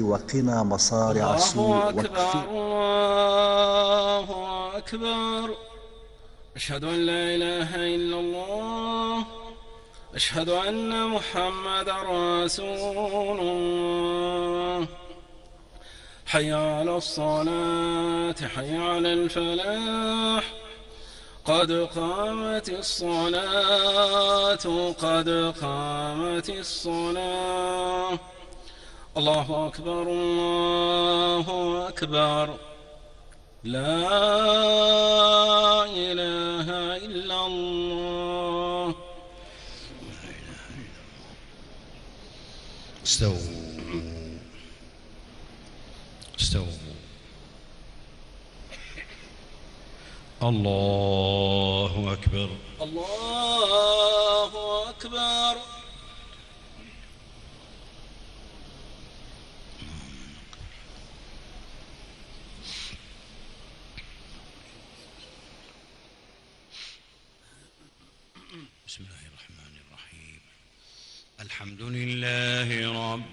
وقنا مصارع الله السوء أكبر الله أكبر. أشهد أن لا إله إلا الله. أشهد أن محمد رسول الله. حي على الصلاة حي على الفلاح. قد قامت الصلاة قد قامت الصلاة. الله أكبر الله أكبر. لا إله إلا الله. استووا. الله أكبر الله أكبر. بسم الله الرحمن الرحيم. الحمد لله رب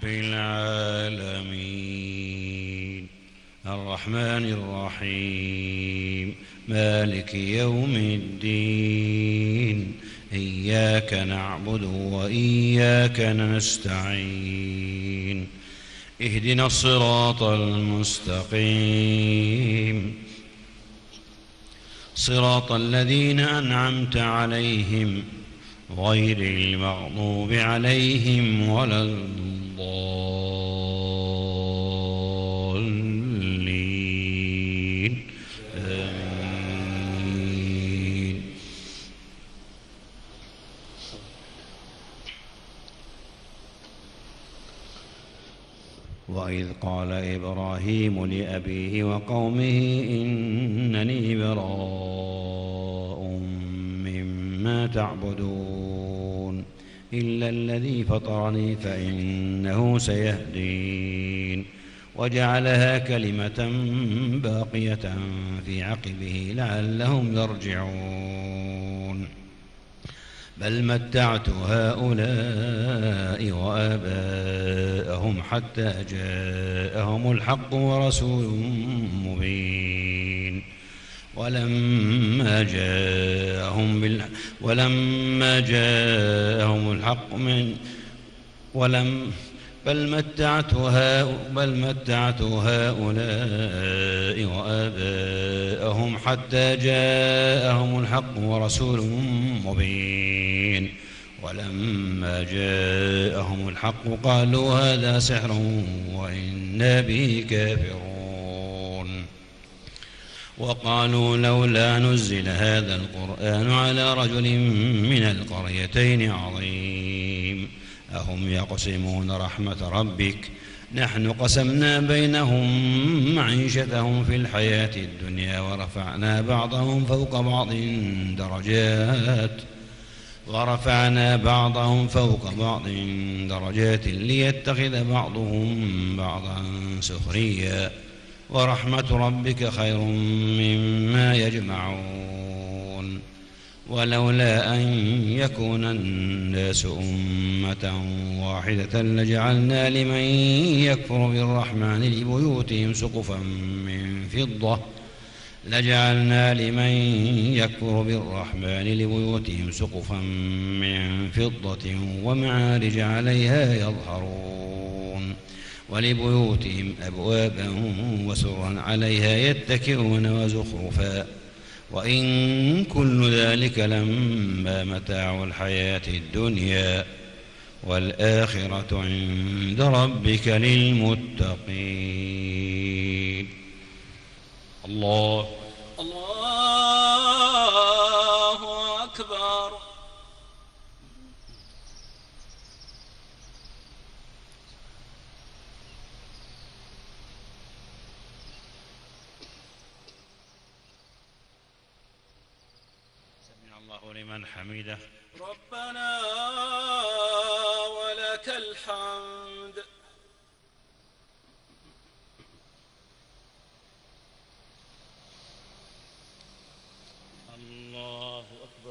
العالمين الرحمن الرحيم مالك يوم الدين. إياك نعبد وإياك نستعين. اهدنا الصراط المستقيم صراط الذين أنعمت عليهم غير المغضوب عليهم ولا الضالين. آمين. وإذ قال إبراهيم لأبيه وقومه إنني براء مما تعبدون إلا الذي فطرني فإنه سيهدين. وجعلها كلمة باقية في عقبه لعلهم يرجعون. بل متعت هؤلاء وآباءهم حتى جاءهم الحق ورسول مبين. ولما جاءهم الحق بل متعت هؤلاء وآباءهم حتى جاءهم الحق ورسول مبين. ولما جاءهم الحق قالوا هذا سحر وإنا به كافرون. وقالوا لولا نزل هذا القرآن على رجل من القريتين عظيم. أهم يقسمون رحمة ربك نحن قسمنا بينهم معيشتهم في الحياة الدنيا ورفعنا بعضهم فوق بعض درجات ليتخذ بعضهم بعضا سخريا. ورحمة ربك خير مما يجمعون. ولولا أن يكون الناس أمة واحدة لجعلنا لمن يكفر بالرحمن لبيوتهم سقفا من فضة ومعارج عليها يظهرون. ولبيوتهم أبوابا وسرا عليها يتكئون وزخرفا. وإن كل ذلك لما متاع الحياة الدنيا والآخرة عند ربك للمتقين. الله أكبر. سمع الله لمن حمده. ربنا ولك الحمد. الله أكبر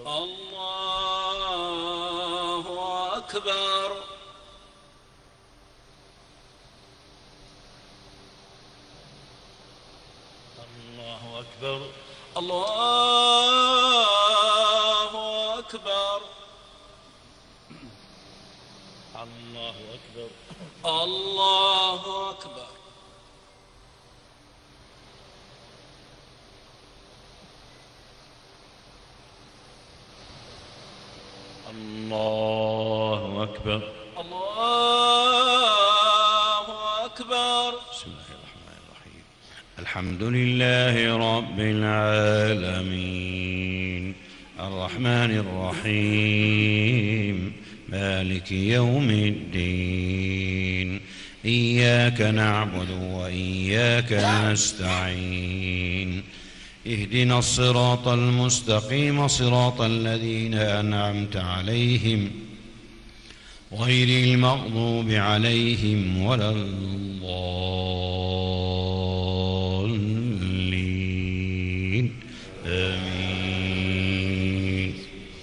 الله أكبر. أكبر. الله أكبر. الله أكبر. الله أكبر. الله أكبر. الله أكبر. بسم الله الرحمن الرحيم. الحمد لله رب العالمين الرحمن الرحيم مالك يوم الدين إياك نعبد وإياك نستعين اهدنا الصراط المستقيم صراط الذين أنعمت عليهم غير المغضوب عليهم ولا الضالين آمين.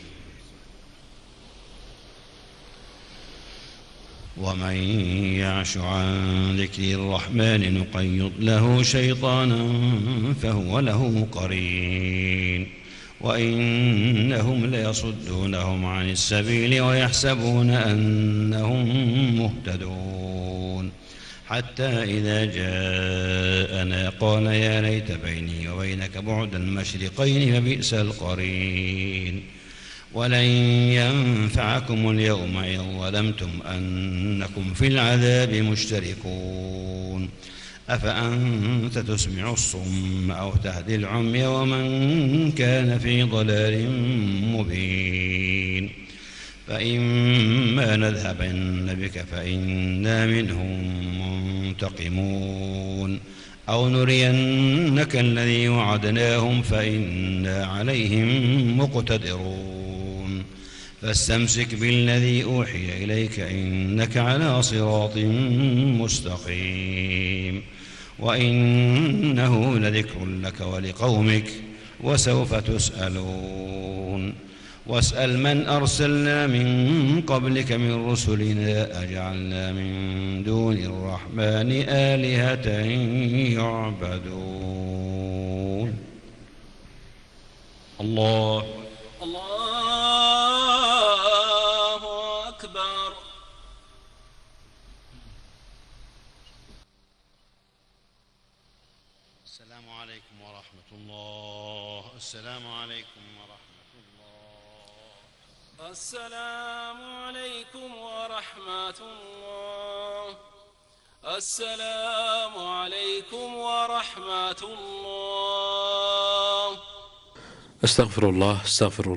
ومن يعش عن ذكر الرحمن نقيض له شيطانا فهو له قرين وإنهم ليصدونهم عن السبيل ويحسبون أنهم مهتدون حتى إذا جاءنا قال يا ليت بيني وبينك بعد المشرقين فبئس القرين ولن ينفعكم اليوم إن ظلمتم أنكم في العذاب مشتركون أفأنت تسمع الصم أو تهدي العمي ومن كان في ضلال مبين فإما نذهبن بك فإنا منهم منتقمون أو نرينك الذي وعدناهم فإنا عليهم مقتدرون فاستمسك بالذي أوحي إليك إنك على صراط مستقيم وإنه لذكر لك ولقومك وسوف تسألون واسأل من أرسلنا من قبلك من رسلنا أجعلنا من دون الرحمن آلهة يعبدون. الله أكبر. السلام عليكم ورحمة الله. السلام عليكم ورحمة الله. السلام عليكم ورحمة الله. السلام عليكم ورحمة الله. استغفر الله.